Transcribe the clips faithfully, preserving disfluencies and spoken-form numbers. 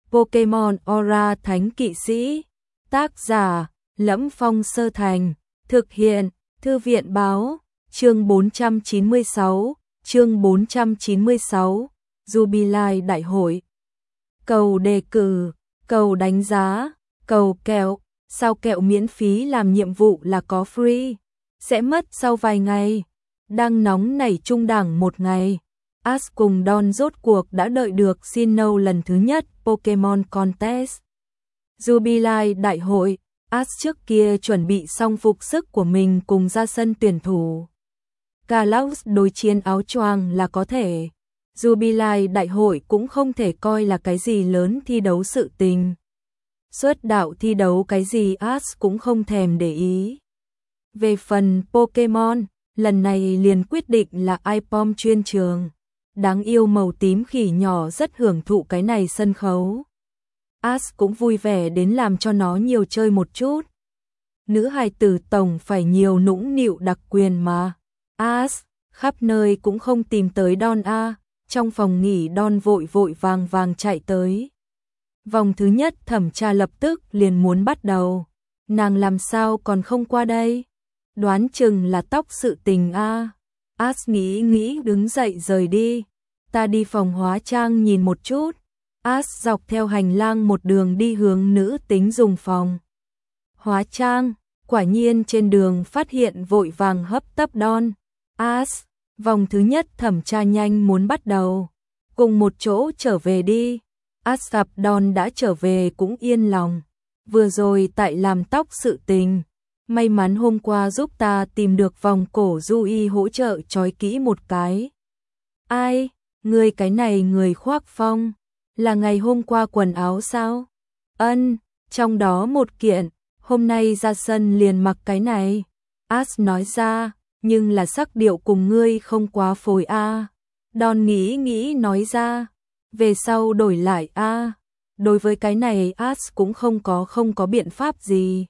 Pokemon Aura Thánh Kỵ Sĩ. Tác giả: Lẫm Phong Sơ Thành. Thực hiện: Thư viện báo. Chương bốn trăm chín mươi sáu. Chương bốn trăm chín mươi sáu. Jubilee Đại hội. Cầu đề cử, cầu đánh giá, cầu kẹo. Sao kẹo miễn phí làm nhiệm vụ là có free? Sẽ mất sau vài ngày. Đang nóng nảy trung đẳng một ngày. Ash cùng Dawn rốt cuộc đã đợi được Sinnoh lần thứ nhất Pokemon Contest. Jubilee Đại hội. Ash trước kia chuẩn bị xong phục sức của mình cùng ra sân tuyển thủ. Kalos đối chiến áo choàng là có thể. Jubilee Đại hội cũng không thể coi là cái gì lớn thi đấu sự tình. Xuất đạo thi đấu cái gì Ash cũng không thèm để ý. Về phần Pokemon, lần này liền quyết định là iPom chuyên trường. Đáng yêu màu tím khỉ nhỏ rất hưởng thụ cái này sân khấu. Ash cũng vui vẻ đến làm cho nó nhiều chơi một chút. Nữ hài tử tổng phải nhiều nũng nịu đặc quyền mà. Ash, khắp nơi cũng không tìm tới Dawn a. Trong phòng nghỉ Dawn vội vội vàng vàng chạy tới. Vòng thứ nhất thẩm tra lập tức liền muốn bắt đầu. Nàng làm sao còn không qua đây? Đoán chừng là tóc sự tình a. Ash nghĩ nghĩ đứng dậy rời đi. Ta đi phòng hóa trang nhìn một chút. Ash dọc theo hành lang một đường đi hướng nữ tính dùng phòng hóa trang. Quả nhiên trên đường phát hiện vội vàng hấp tấp Dawn. Ash, vòng thứ nhất thẩm tra nhanh muốn bắt đầu. Cùng một chỗ trở về đi. Ash gặp Dawn đã trở về cũng yên lòng. Vừa rồi tại làm tóc sự tình. May mắn hôm qua giúp ta tìm được vòng cổ Yui hỗ trợ trói kỹ một cái. Ai, người cái này người khoác phong. Là ngày hôm qua quần áo sao? Ân, trong đó một kiện. Hôm nay ra sân liền mặc cái này. Ash nói ra, nhưng là sắc điệu cùng ngươi không quá phối a. À. Dawn nghĩ nghĩ nói ra, về sau đổi lại a. À. Đối với cái này Ash cũng không có không có biện pháp gì.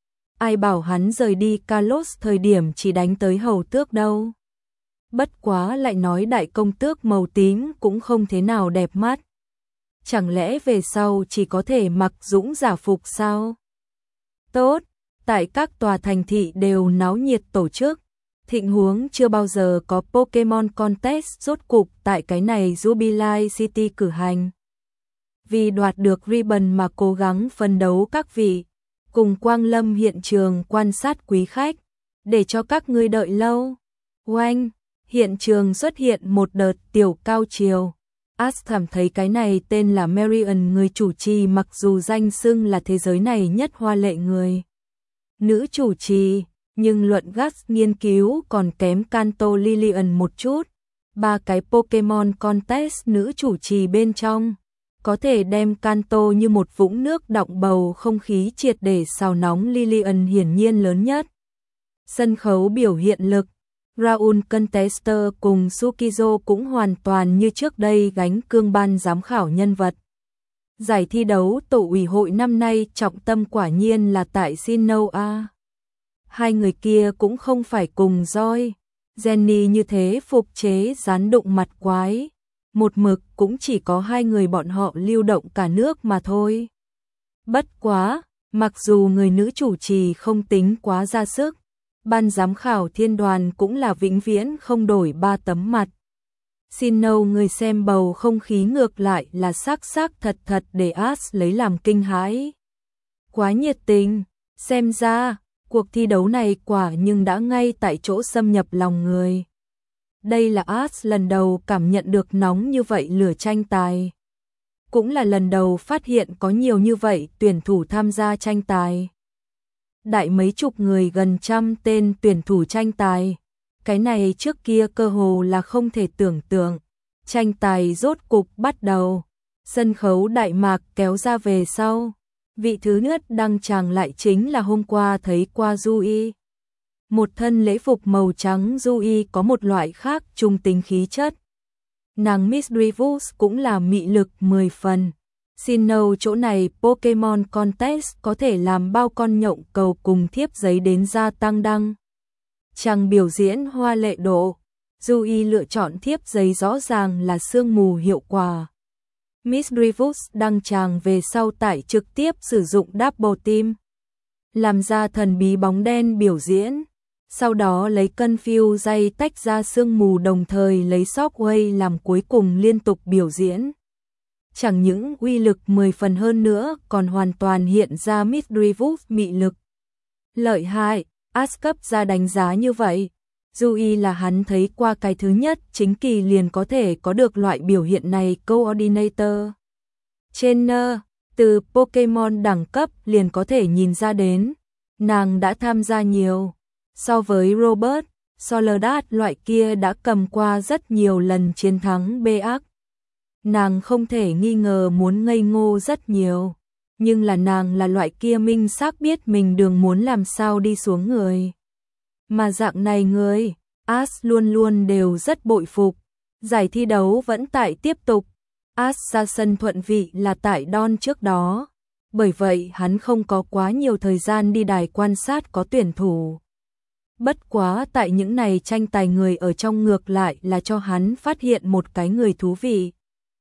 Ai bảo hắn rời đi Kalos thời điểm chỉ đánh tới hầu tước đâu. Bất quá lại nói đại công tước màu tím cũng không thế nào đẹp mắt. Chẳng lẽ về sau chỉ có thể mặc dũng giả phục sao? Tốt, tại các tòa thành thị đều náo nhiệt tổ chức. Thịnh huống chưa bao giờ có Pokemon Contest rốt cục tại cái này Jubilee City cử hành. Vì đoạt được ribbon mà cố gắng phấn đấu các vị, cùng quang lâm hiện trường quan sát quý khách, để cho các ngươi đợi lâu. Oanh, hiện trường xuất hiện một đợt tiểu cao triều. Ash cảm thấy cái này tên là Marion người chủ trì mặc dù danh xưng là thế giới này nhất hoa lệ người. Nữ chủ trì, nhưng luận Gas nghiên cứu còn kém Kanto Lillian một chút. Ba cái Pokemon Contest nữ chủ trì bên trong. Có thể đem Kanto như một vũng nước đọng bầu không khí triệt để xào nóng Lillian hiển nhiên lớn nhất. Sân khấu biểu hiện lực. Raul Contester cùng Sukizo cũng hoàn toàn như trước đây gánh cương ban giám khảo nhân vật. Giải thi đấu tổ ủy hội năm nay trọng tâm quả nhiên là tại Sinnoh a. Hai người kia cũng không phải cùng Joy, Jenny như thế phục chế gián đụng mặt quái. Một mực cũng chỉ có hai người bọn họ lưu động cả nước mà thôi. Bất quá, mặc dù người nữ chủ trì không tính quá ra sức, ban giám khảo thiên đoàn cũng là vĩnh viễn không đổi ba tấm mặt. Sinnoh người xem bầu không khí ngược lại là sắc sắc thật thật để Ash lấy làm kinh hãi. Quá nhiệt tình, xem ra, cuộc thi đấu này quả nhưng đã ngay tại chỗ xâm nhập lòng người. Đây là Ash lần đầu cảm nhận được nóng như vậy lửa tranh tài. Cũng là lần đầu phát hiện có nhiều như vậy tuyển thủ tham gia tranh tài. Đại mấy chục người gần trăm tên tuyển thủ tranh tài. Cái này trước kia cơ hồ là không thể tưởng tượng. Tranh tài rốt cục bắt đầu. Sân khấu đại mạc kéo ra về sau. Vị thứ nhất đăng tràng lại chính là hôm qua thấy qua Yui. Một thân lễ phục màu trắng Yui có một loại khác trung tính khí chất. Nàng Misdreavus cũng là mị lực mười phần. Sinnoh chỗ này Pokemon Contest có thể làm bao con nhộng cầu cùng thiếp giấy đến gia tăng đăng. Chàng biểu diễn hoa lệ độ. Yui lựa chọn thiếp giấy rõ ràng là sương mù hiệu quả. Miss Rivers đăng tràng về sau tại trực tiếp sử dụng double team, làm ra thần bí bóng đen biểu diễn, sau đó lấy Confuse dây tách ra sương mù đồng thời lấy Shockwave làm cuối cùng liên tục biểu diễn. Chẳng những uy lực mười phần hơn nữa còn hoàn toàn hiện ra Miss Rivers mị lực. Lợi hại, Ash cấp ra đánh giá như vậy. Dù y là hắn thấy qua cái thứ nhất chính kỳ liền có thể có được loại biểu hiện này Coordinator. Trainer, từ Pokemon đẳng cấp liền có thể nhìn ra đến. Nàng đã tham gia nhiều. So với Robert, Soledad loại kia đã cầm qua rất nhiều lần chiến thắng bê ác. Nàng không thể nghi ngờ muốn ngây ngô rất nhiều. Nhưng là nàng là loại kia minh xác biết mình đường muốn làm sao đi xuống người. Mà dạng này người, Ash luôn luôn đều rất bội phục. Giải thi đấu vẫn tại tiếp tục. Ash ra sân thuận vị là tại Don trước đó. Bởi vậy hắn không có quá nhiều thời gian đi đài quan sát có tuyển thủ. Bất quá tại những này tranh tài người ở trong ngược lại là cho hắn phát hiện một cái người thú vị.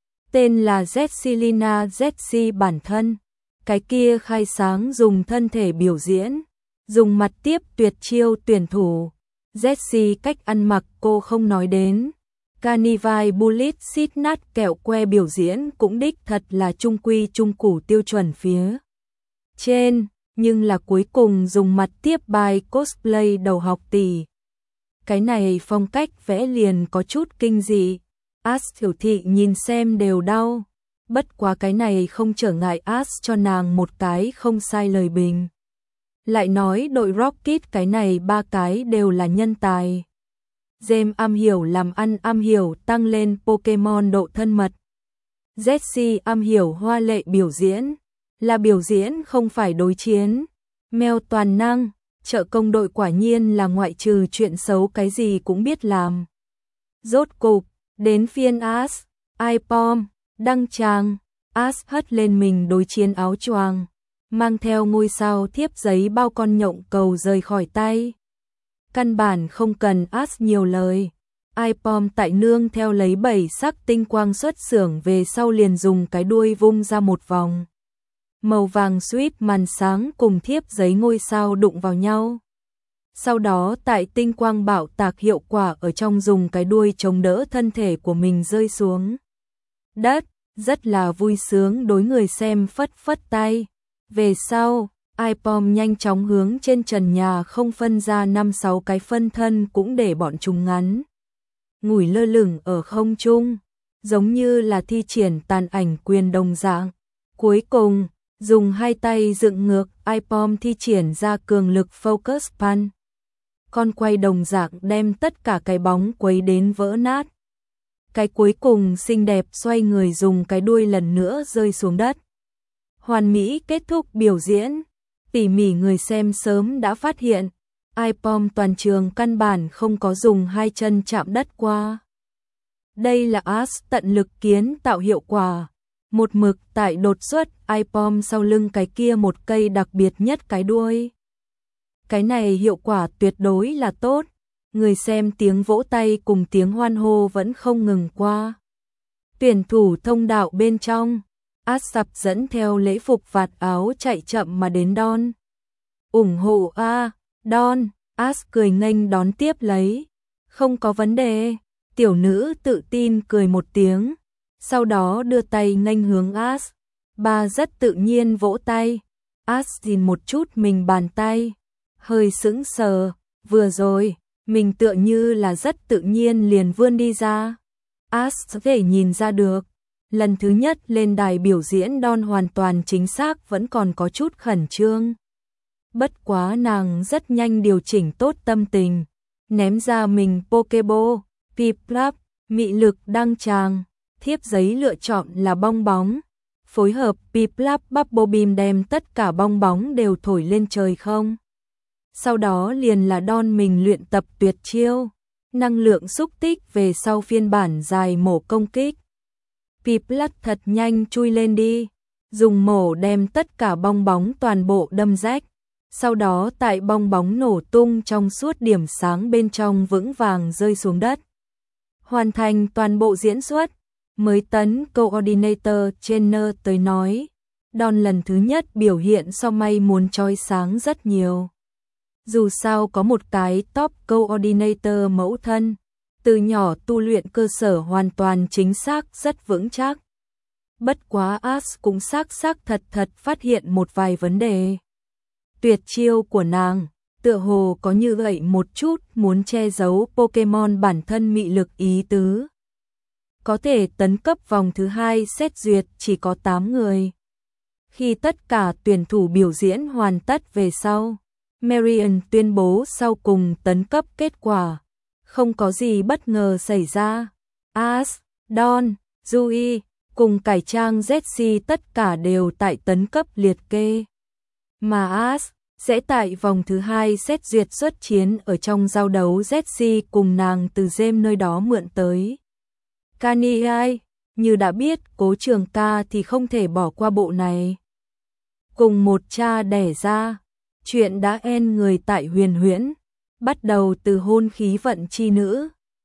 Tên là Jessilina Jessie bản thân. Cái kia khai sáng dùng thân thể biểu diễn, dùng mặt tiếp tuyệt chiêu tuyển thủ. Jessie cách ăn mặc cô không nói đến. Carnivine Bullet xít nát kẹo que biểu diễn cũng đích thật là trung quy trung củ tiêu chuẩn phía trên, nhưng là cuối cùng dùng mặt tiếp bài cosplay đầu học tỷ. Cái này phong cách vẽ liền có chút kinh dị. Ash Tiểu Thị nhìn xem đều đau. Bất quá cái này không trở ngại Ash cho nàng một cái không sai lời bình. Lại nói đội Rocket cái này ba cái đều là nhân tài. James am hiểu làm ăn, am hiểu tăng lên Pokemon độ thân mật. Jessie am hiểu hoa lệ biểu diễn, là biểu diễn không phải đối chiến. Mèo toàn năng, trợ công đội quả nhiên là ngoại trừ chuyện xấu cái gì cũng biết làm. Rốt cục, đến phiên Ash, iPom, đăng tràng, Ash hất lên mình đối chiến áo choàng, mang theo ngôi sao thiếp giấy bao con nhộng cầu rời khỏi tay. Căn bản không cần Ash nhiều lời. iPom tại nương theo lấy bảy sắc tinh quang xuất xưởng về sau liền dùng cái đuôi vung ra một vòng. Màu vàng sweep màn sáng cùng thiếp giấy ngôi sao đụng vào nhau. Sau đó tại tinh quang bạo tạc hiệu quả ở trong dùng cái đuôi chống đỡ thân thể của mình rơi xuống đất, rất là vui sướng đối người xem phất phất tay. Về sau, iPom nhanh chóng hướng trên trần nhà không phân ra năm sáu cái phân thân cũng để bọn chúng ngắn ngủi lơ lửng ở không trung, giống như là thi triển tàn ảnh quyền đồng dạng. Cuối cùng, dùng hai tay dựng ngược, iPom thi triển ra cường lực Focus Punch. Con quay đồng dạng đem tất cả cái bóng quấy đến vỡ nát. Cái cuối cùng xinh đẹp xoay người dùng cái đuôi lần nữa rơi xuống đất. Hoàn mỹ kết thúc biểu diễn. Tỉ mỉ người xem sớm đã phát hiện, iPom toàn trường căn bản không có dùng hai chân chạm đất qua. Đây là Ash tận lực kiến tạo hiệu quả. Một mực tại đột xuất iPom sau lưng cái kia một cây đặc biệt nhất cái đuôi. Cái này hiệu quả tuyệt đối là tốt. Người xem tiếng vỗ tay cùng tiếng hoan hô vẫn không ngừng qua. Tuyển thủ thông đạo bên trong, Ash sập dẫn theo lễ phục vạt áo chạy chậm mà đến Don. Ủng hộ a, Don, Ash cười nghênh đón tiếp lấy. Không có vấn đề, tiểu nữ tự tin cười một tiếng, sau đó đưa tay nghênh hướng Ash. Bà rất tự nhiên vỗ tay. Ash nhìn một chút mình bàn tay, hơi sững sờ, vừa rồi, mình tựa như là rất tự nhiên liền vươn đi ra. Ash có thể nhìn ra được, lần thứ nhất lên đài biểu diễn Don hoàn toàn chính xác vẫn còn có chút khẩn trương. Bất quá nàng rất nhanh điều chỉnh tốt tâm tình, ném ra mình Pokeball, Piplup, mị lực đăng tràng, thiếp giấy lựa chọn là bong bóng. Phối hợp Piplup Bubble Beam đem tất cả bong bóng đều thổi lên trời không. Sau đó liền là Don mình luyện tập tuyệt chiêu, năng lượng xúc tích về sau phiên bản dài mổ công kích. Piplup thật nhanh chui lên đi, dùng mổ đem tất cả bong bóng toàn bộ đâm rách. Sau đó tại bong bóng nổ tung trong suốt điểm sáng bên trong vững vàng rơi xuống đất. Hoàn thành toàn bộ diễn xuất. Mới tấn coordinator Jenner tới nói, Don lần thứ nhất biểu hiện so may muốn chói sáng rất nhiều. Dù sao có một cái top coordinator mẫu thân, từ nhỏ tu luyện cơ sở hoàn toàn chính xác rất vững chắc. Bất quá Ash cũng xác xác thật thật phát hiện một vài vấn đề. Tuyệt chiêu của nàng, tựa hồ có như vậy một chút muốn che giấu Pokemon bản thân mị lực ý tứ. Có thể tấn cấp vòng thứ hai xét duyệt chỉ có tám người. Khi tất cả tuyển thủ biểu diễn hoàn tất về sau, Marion tuyên bố sau cùng tấn cấp kết quả. Không có gì bất ngờ xảy ra. Ash, Don, Yui cùng cải trang Jessie tất cả đều tại tấn cấp liệt kê. Mà Ash sẽ tại vòng thứ hai xét duyệt xuất chiến ở trong giao đấu Jessie cùng nàng từ James nơi đó mượn tới. Kanye, như đã biết Cố Trường Ca thì không thể bỏ qua bộ này. Cùng một cha đẻ ra, chuyện đã en người tại Huyền Huyễn, bắt đầu từ hôn khí vận chi nữ.